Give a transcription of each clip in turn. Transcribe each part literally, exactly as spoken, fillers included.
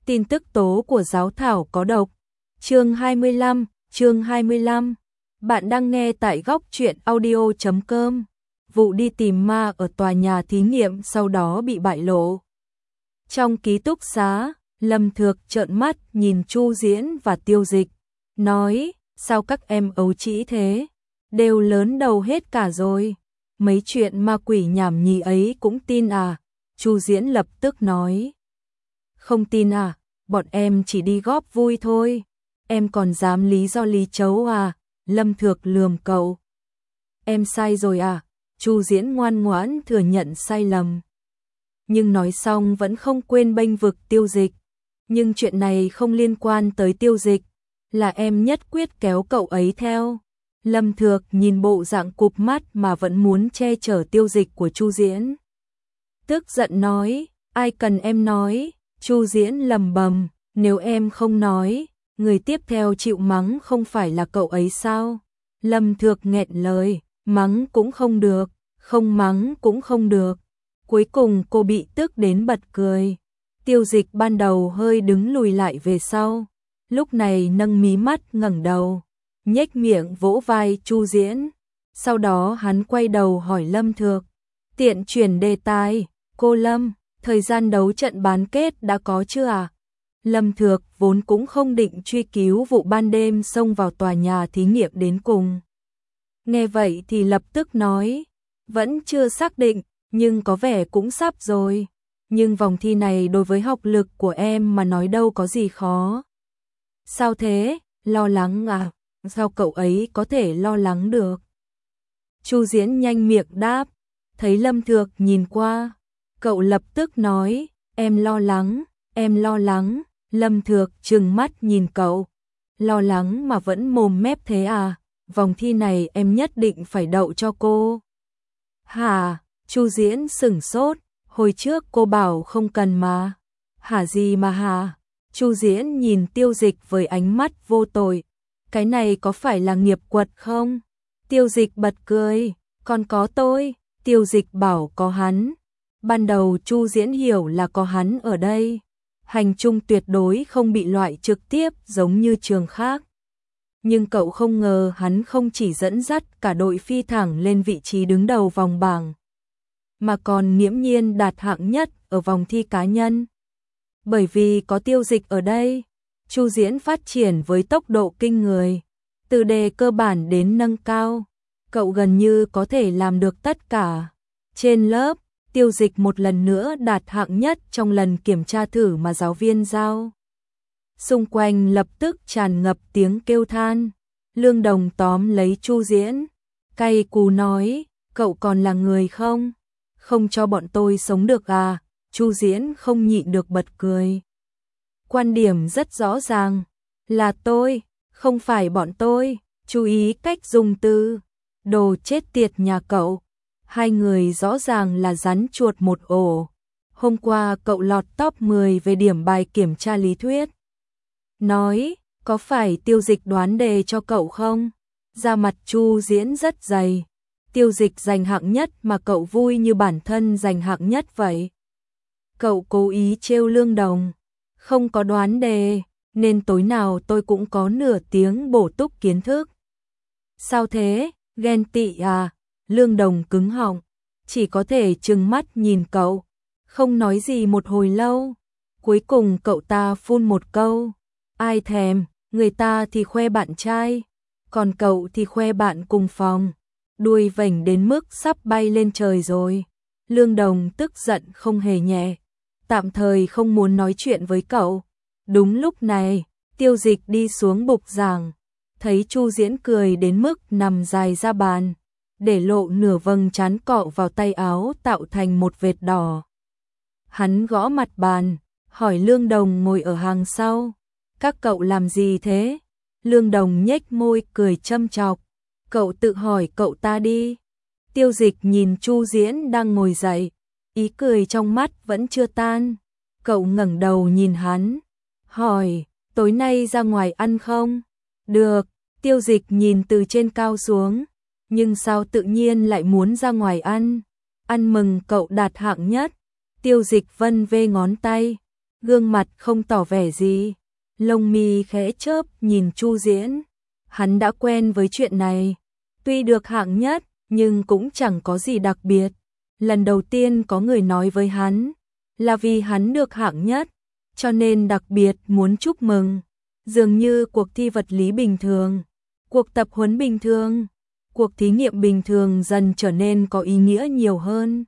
Tin tức tố của giáo thảo có độc. Chương hai mươi lăm, chương hai mươi lăm. Bạn đang nghe tại góc truyện audio chấm com. Vụ đi tìm ma ở tòa nhà thí nghiệm sau đó bị bại lộ. Trong ký túc xá, Lâm Thược trợn mắt nhìn Chu Diễn và Tiêu Dịch, nói, sao các em ấu trĩ thế, đều lớn đầu hết cả rồi, mấy chuyện ma quỷ nhảm nhí ấy cũng tin à? Chu Diễn lập tức nói, không tin à, bọn em chỉ đi góp vui thôi, em còn dám lý do lý chấu à? Lâm Thược lườm cậu. Em sai rồi à? Chu Diễn ngoan ngoãn thừa nhận sai lầm. Nhưng nói xong vẫn không quên bênh vực Tiêu Dịch. Nhưng chuyện này không liên quan tới Tiêu Dịch, là em nhất quyết kéo cậu ấy theo. Lâm Thược nhìn bộ dạng cụp mắt mà vẫn muốn che chở Tiêu Dịch của Chu Diễn, tức giận nói, ai cần em nói? Chu Diễn lầm bầm, nếu em không nói, người tiếp theo chịu mắng không phải là cậu ấy sao? Lâm Thược nghẹn lời, mắng cũng không được, không mắng cũng không được. Cuối cùng cô bị tức đến bật cười. Tiêu Dịch ban đầu hơi đứng lùi lại về sau, lúc này nâng mí mắt ngẩng đầu, nhếch miệng vỗ vai Chu Diễn. Sau đó hắn quay đầu hỏi Lâm Thược, tiện chuyển đề tài, cô Lâm, thời gian đấu trận bán kết đã có chưa à? Lâm Thược vốn cũng không định truy cứu vụ ban đêm xông vào tòa nhà thí nghiệm đến cùng. Nghe vậy thì lập tức nói, vẫn chưa xác định, nhưng có vẻ cũng sắp rồi. Nhưng vòng thi này đối với học lực của em mà nói đâu có gì khó. Sao thế, lo lắng à? Sao cậu ấy có thể lo lắng được? Chu Diễn nhanh miệng đáp, thấy Lâm Thược nhìn qua, cậu lập tức nói, em lo lắng, em lo lắng. Lâm Thược trừng mắt nhìn cậu, lo lắng mà vẫn mồm mép thế à? Vòng thi này em nhất định phải đậu cho cô. Hả? Chu Diễn sửng sốt, hồi trước cô bảo không cần mà. Hả gì mà hả? Chu Diễn nhìn Tiêu Dịch với ánh mắt vô tội, cái này có phải là nghiệp quật không? Tiêu Dịch bật cười, còn có tôi. Tiêu Dịch bảo có hắn. Ban đầu Chu Diễn hiểu là có hắn ở đây, hành trung tuyệt đối không bị loại trực tiếp giống như trường khác. Nhưng cậu không ngờ hắn không chỉ dẫn dắt cả đội phi thẳng lên vị trí đứng đầu vòng bảng, mà còn nghiễm nhiên đạt hạng nhất ở vòng thi cá nhân. Bởi vì có Tiêu Dịch ở đây, Chu Diễn phát triển với tốc độ kinh người, từ đề cơ bản đến nâng cao, cậu gần như có thể làm được tất cả. Trên lớp, Tiêu Dịch một lần nữa đạt hạng nhất trong lần kiểm tra thử mà giáo viên giao. Xung quanh lập tức tràn ngập tiếng kêu than. Lương Đồng tóm lấy Chu Diễn, cay cú nói, cậu còn là người không? Không cho bọn tôi sống được à? Chu Diễn không nhịn được bật cười. Quan điểm rất rõ ràng, là tôi, không phải bọn tôi. Chú ý cách dùng từ, đồ chết tiệt nhà cậu. Hai người rõ ràng là rắn chuột một ổ. Hôm qua cậu lọt top mười về điểm bài kiểm tra lý thuyết. Nói, có phải Tiêu Dịch đoán đề cho cậu không? Da mặt Chu Diễn rất dày. Tiêu Dịch giành hạng nhất mà cậu vui như bản thân giành hạng nhất vậy. Cậu cố ý trêu Lương Đồng, không có đoán đề, nên tối nào tôi cũng có nửa tiếng bổ túc kiến thức. Sao thế, ghen tị à? Lương Đồng cứng họng, chỉ có thể trừng mắt nhìn cậu, không nói gì một hồi lâu. Cuối cùng cậu ta phun một câu, ai thèm, người ta thì khoe bạn trai, còn cậu thì khoe bạn cùng phòng, đuôi vểnh đến mức sắp bay lên trời rồi. Lương Đồng tức giận không hề nhẹ, tạm thời không muốn nói chuyện với cậu. Đúng lúc này, Tiêu Dịch đi xuống bục giảng, thấy Chu Diễn cười đến mức nằm dài ra bàn, để lộ nửa vầng trán cọ vào tay áo tạo thành một vệt đỏ. Hắn gõ mặt bàn, hỏi Lương Đồng ngồi ở hàng sau, các cậu làm gì thế? Lương Đồng nhếch môi cười châm chọc, cậu tự hỏi cậu ta đi. Tiêu Dịch nhìn Chu Diễn đang ngồi dậy, ý cười trong mắt vẫn chưa tan. Cậu ngẩng đầu nhìn hắn, hỏi, tối nay ra ngoài ăn không? Được. Tiêu Dịch nhìn từ trên cao xuống, nhưng sao tự nhiên lại muốn ra ngoài ăn? Ăn mừng cậu đạt hạng nhất. Tiêu Dịch vân vê ngón tay, gương mặt không tỏ vẻ gì, lông mi khẽ chớp nhìn Chu Diễn. Hắn đã quen với chuyện này, tuy được hạng nhất, nhưng cũng chẳng có gì đặc biệt. Lần đầu tiên có người nói với hắn, là vì hắn được hạng nhất, cho nên đặc biệt muốn chúc mừng. Dường như cuộc thi vật lý bình thường, cuộc tập huấn bình thường, cuộc thí nghiệm bình thường dần trở nên có ý nghĩa nhiều hơn.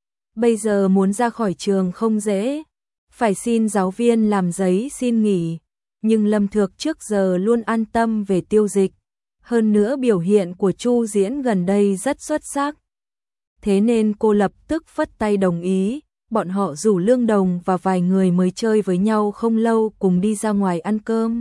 Bây giờ muốn ra khỏi trường không dễ, phải xin giáo viên làm giấy xin nghỉ, nhưng Lâm Thược trước giờ luôn an tâm về Tiêu Dịch. Hơn nữa biểu hiện của Chu Diễn gần đây rất xuất sắc. Thế nên cô lập tức phất tay đồng ý, bọn họ rủ Lương Đồng và vài người mới chơi với nhau không lâu cùng đi ra ngoài ăn cơm.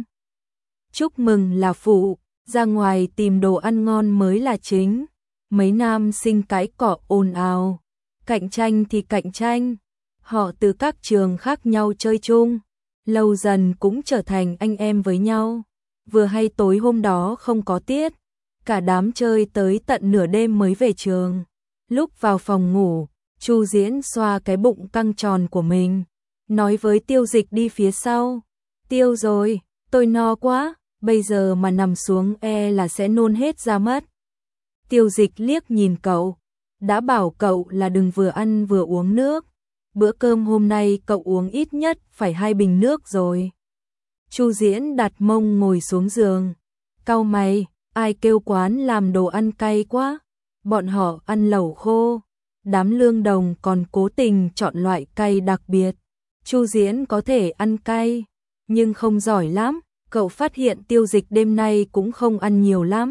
Chúc mừng là phụ, ra ngoài tìm đồ ăn ngon mới là chính. Mấy nam sinh cãi cọ ồn ào, cạnh tranh thì cạnh tranh. Họ từ các trường khác nhau chơi chung, lâu dần cũng trở thành anh em với nhau. Vừa hay tối hôm đó không có tiết, cả đám chơi tới tận nửa đêm mới về trường. Lúc vào phòng ngủ, Chu Diễn xoa cái bụng căng tròn của mình, nói với Tiêu Dịch đi phía sau. Tiêu rồi, tôi no quá, bây giờ mà nằm xuống e là sẽ nôn hết ra mất. Tiêu Dịch liếc nhìn cậu, đã bảo cậu là đừng vừa ăn vừa uống nước. Bữa cơm hôm nay cậu uống ít nhất phải hai bình nước rồi. Chu Diễn đặt mông ngồi xuống giường, cau mày, ai kêu quán làm đồ ăn cay quá. Bọn họ ăn lẩu khô, đám Lương Đồng còn cố tình chọn loại cay đặc biệt. Chu Diễn có thể ăn cay, nhưng không giỏi lắm. Cậu phát hiện Tiêu Dịch đêm nay cũng không ăn nhiều lắm.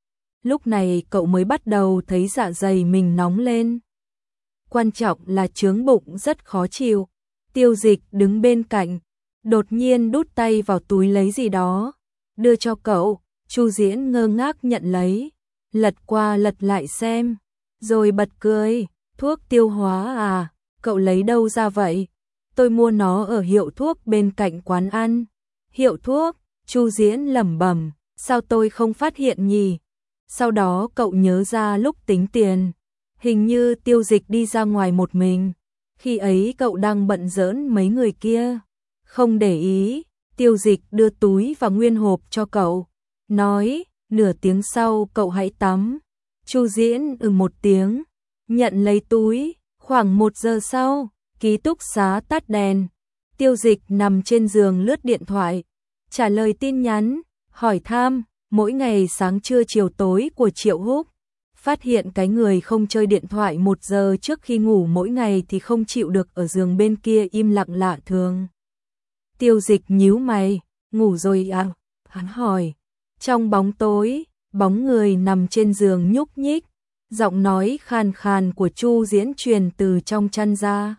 Lúc này cậu mới bắt đầu thấy dạ dày mình nóng lên. Quan trọng là chướng bụng rất khó chịu. Tiêu Dịch đứng bên cạnh, đột nhiên đút tay vào túi lấy gì đó, đưa cho cậu. Chu Diễn ngơ ngác nhận lấy, lật qua lật lại xem, rồi bật cười. Thuốc tiêu hóa à, cậu lấy đâu ra vậy? Tôi mua nó ở hiệu thuốc bên cạnh quán ăn. Hiệu thuốc? Chu Diễn lẩm bẩm, sao tôi không phát hiện nhỉ? Sau đó cậu nhớ ra lúc tính tiền, hình như Tiêu Dịch đi ra ngoài một mình, khi ấy cậu đang bận giỡn mấy người kia, không để ý. Tiêu Dịch đưa túi và nguyên hộp cho cậu, nói, nửa tiếng sau cậu hãy tắm. Chu Diễn ừ một tiếng, nhận lấy túi. Khoảng một giờ sau, ký túc xá tắt đèn, Tiêu Dịch nằm trên giường lướt điện thoại, trả lời tin nhắn, hỏi thăm, mỗi ngày sáng trưa chiều tối của Triệu Húc. Phát hiện cái người không chơi điện thoại một giờ trước khi ngủ mỗi ngày thì không chịu được ở giường bên kia im lặng lạ thường. Tiêu Dịch nhíu mày, ngủ rồi à? Hắn hỏi. Trong bóng tối, bóng người nằm trên giường nhúc nhích, giọng nói khàn khàn của Chu Diễn truyền từ trong chăn ra.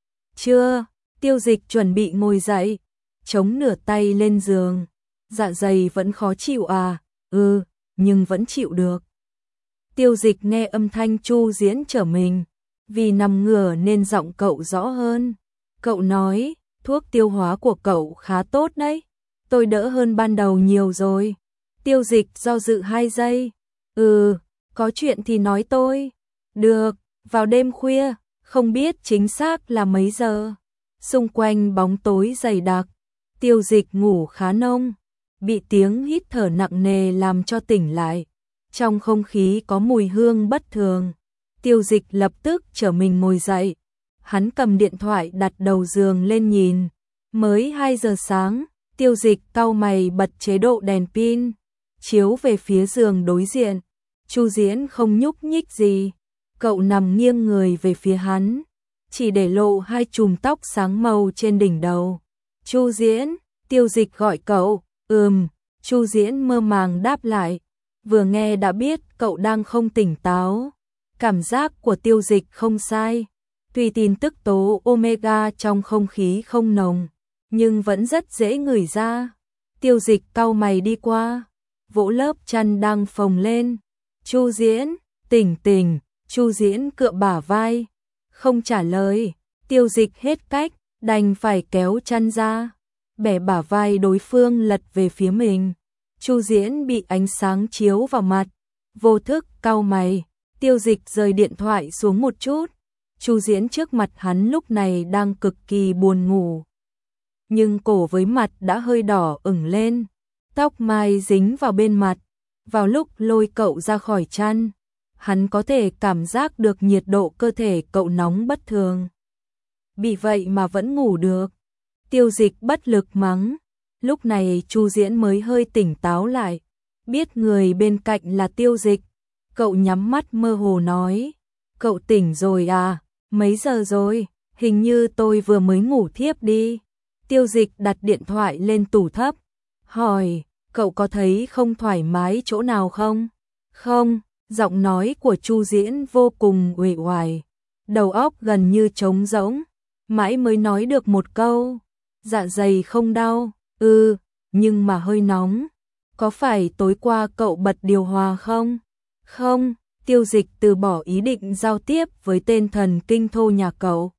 Chưa, Tiêu Dịch chuẩn bị ngồi dậy, chống nửa tay lên giường. Dạ dày vẫn khó chịu à? Ừ, nhưng vẫn chịu được. Tiêu Dịch nghe âm thanh Chu Diễn trở mình, vì nằm ngửa nên giọng cậu rõ hơn. Cậu nói, thuốc tiêu hóa của cậu khá tốt đấy, tôi đỡ hơn ban đầu nhiều rồi. Tiêu Dịch do dự hai giây. Ừ, có chuyện thì nói tôi. Được, vào đêm khuya, không biết chính xác là mấy giờ. Xung quanh bóng tối dày đặc, Tiêu Dịch ngủ khá nông, bị tiếng hít thở nặng nề làm cho tỉnh lại. Trong không khí có mùi hương bất thường. Tiêu Dịch lập tức trở mình ngồi dậy. Hắn cầm điện thoại đặt đầu giường lên nhìn. Mới hai giờ sáng, Tiêu Dịch cau mày bật chế độ đèn pin, chiếu về phía giường đối diện. Chu Diễn không nhúc nhích gì. Cậu nằm nghiêng người về phía hắn, chỉ để lộ hai chùm tóc sáng màu trên đỉnh đầu. Chu Diễn, Tiêu Dịch gọi cậu. Ừm, Chu Diễn mơ màng đáp lại. Vừa nghe đã biết cậu đang không tỉnh táo. Cảm giác của Tiêu Dịch không sai. Tuy tin tức tố omega trong không khí không nồng, nhưng vẫn rất dễ ngửi ra. Tiêu Dịch cau mày đi qua, vỗ lớp chăn đang phồng lên. Chu Diễn, tỉnh tỉnh. Chu Diễn cựa bả vai, không trả lời. Tiêu Dịch hết cách, đành phải kéo chăn ra, bẻ bả vai đối phương lật về phía mình. Chu Diễn bị ánh sáng chiếu vào mặt, vô thức cau mày. Tiêu Dịch rời điện thoại xuống một chút. Chu Diễn trước mặt hắn lúc này đang cực kỳ buồn ngủ. nhưng cổ với mặt đã hơi đỏ ửng lên, tóc mai dính vào bên mặt. Vào lúc lôi cậu ra khỏi chăn, hắn có thể cảm giác được nhiệt độ cơ thể cậu nóng bất thường. Vì vậy mà vẫn ngủ được. Tiêu Dịch bất lực mắng. Lúc này Chu Diễn mới hơi tỉnh táo lại, biết người bên cạnh là Tiêu Dịch. Cậu nhắm mắt mơ hồ nói, cậu tỉnh rồi à, mấy giờ rồi, hình như tôi vừa mới ngủ thiếp đi. Tiêu Dịch đặt điện thoại lên tủ thấp, hỏi, cậu có thấy không thoải mái chỗ nào không? Không, giọng nói của Chu Diễn vô cùng uể oải, đầu óc gần như trống rỗng, mãi mới nói được một câu, dạ dày không đau, ừ, nhưng mà hơi nóng. Có phải tối qua cậu bật điều hòa không? Không, Tiêu Dịch từ bỏ ý định giao tiếp với tên thần kinh thô nhà cậu.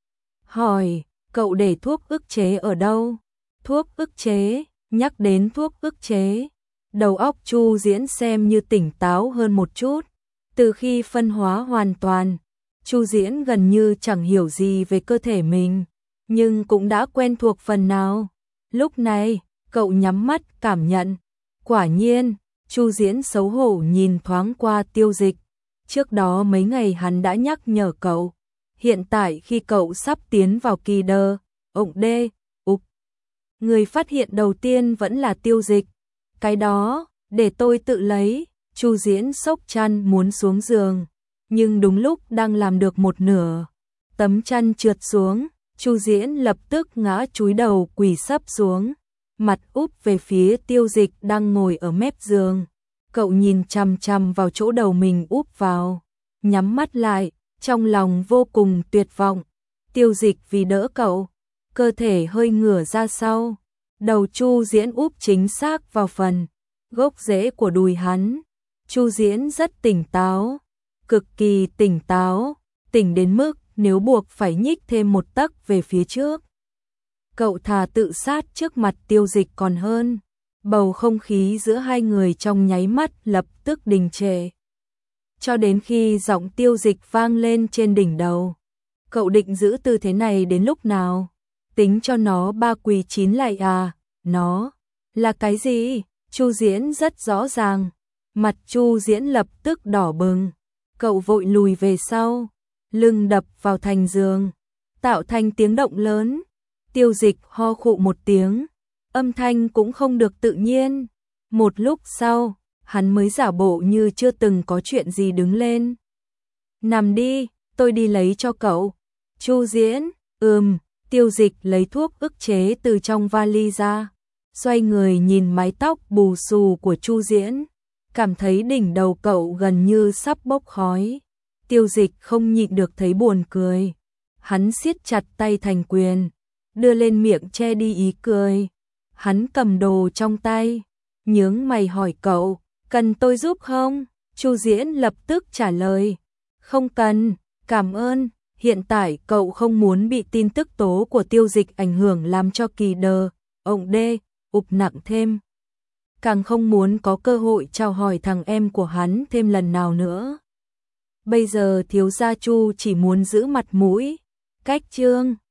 Hỏi, cậu để thuốc ức chế ở đâu? Thuốc ức chế, nhắc đến thuốc ức chế. Đầu óc Chu Diễn xem như tỉnh táo hơn một chút. Từ khi phân hóa hoàn toàn, Chu Diễn gần như chẳng hiểu gì về cơ thể mình, nhưng cũng đã quen thuộc phần nào. Lúc này, cậu nhắm mắt cảm nhận. Quả nhiên, Chu Diễn xấu hổ nhìn thoáng qua Tiêu Dịch. Trước đó mấy ngày hắn đã nhắc nhở cậu. Hiện tại khi cậu sắp tiến vào kỳ đơ, ổng đê, ục. Người phát hiện đầu tiên vẫn là Tiêu Dịch. Cái đó, để tôi tự lấy. Chu Diễn xốc chăn muốn xuống giường. Nhưng đúng lúc đang làm được một nửa, tấm chăn trượt xuống. Chu Diễn lập tức ngã chúi đầu quỳ sấp xuống, mặt úp về phía Tiêu Dịch đang ngồi ở mép giường. Cậu nhìn chằm chằm vào chỗ đầu mình úp vào, nhắm mắt lại, trong lòng vô cùng tuyệt vọng. Tiêu Dịch vì đỡ cậu, cơ thể hơi ngửa ra sau, đầu Chu Diễn úp chính xác vào phần gốc rễ của đùi hắn. Chu Diễn rất tỉnh táo, cực kỳ tỉnh táo, tỉnh đến mức nếu buộc phải nhích thêm một tấc về phía trước, cậu thà tự sát trước mặt Tiêu Dịch còn hơn. Bầu không khí giữa hai người trong nháy mắt lập tức đình trệ. Cho đến khi giọng Tiêu Dịch vang lên trên đỉnh đầu. Cậu định giữ tư thế này đến lúc nào? Tính cho nó ba quỳ chín lạy à? Nó là cái gì? Chu Diễn rất rõ ràng. Mặt Chu Diễn lập tức đỏ bừng. Cậu vội lùi về sau, lưng đập vào thành giường, tạo thành tiếng động lớn. Tiêu Dịch ho khụ một tiếng, âm thanh cũng không được tự nhiên. Một lúc sau, hắn mới giả bộ như chưa từng có chuyện gì đứng lên. Nằm đi, tôi đi lấy cho cậu. Chu Diễn, ừm, Tiêu Dịch lấy thuốc ức chế từ trong vali ra, xoay người nhìn mái tóc bù xù của Chu Diễn, cảm thấy đỉnh đầu cậu gần như sắp bốc khói. Tiêu Dịch không nhịn được thấy buồn cười. Hắn siết chặt tay thành quyền, đưa lên miệng che đi ý cười. Hắn cầm đồ trong tay, nhướng mày hỏi cậu, cần tôi giúp không? Chu Diễn lập tức trả lời, không cần, cảm ơn. Hiện tại cậu không muốn bị tin tức tố của Tiêu Dịch ảnh hưởng làm cho kỳ đờ, ổng đê, ụp nặng thêm. Càng không muốn có cơ hội chào hỏi thằng em của hắn thêm lần nào nữa. Bây giờ thiếu gia Chu chỉ muốn giữ mặt mũi. Cách chương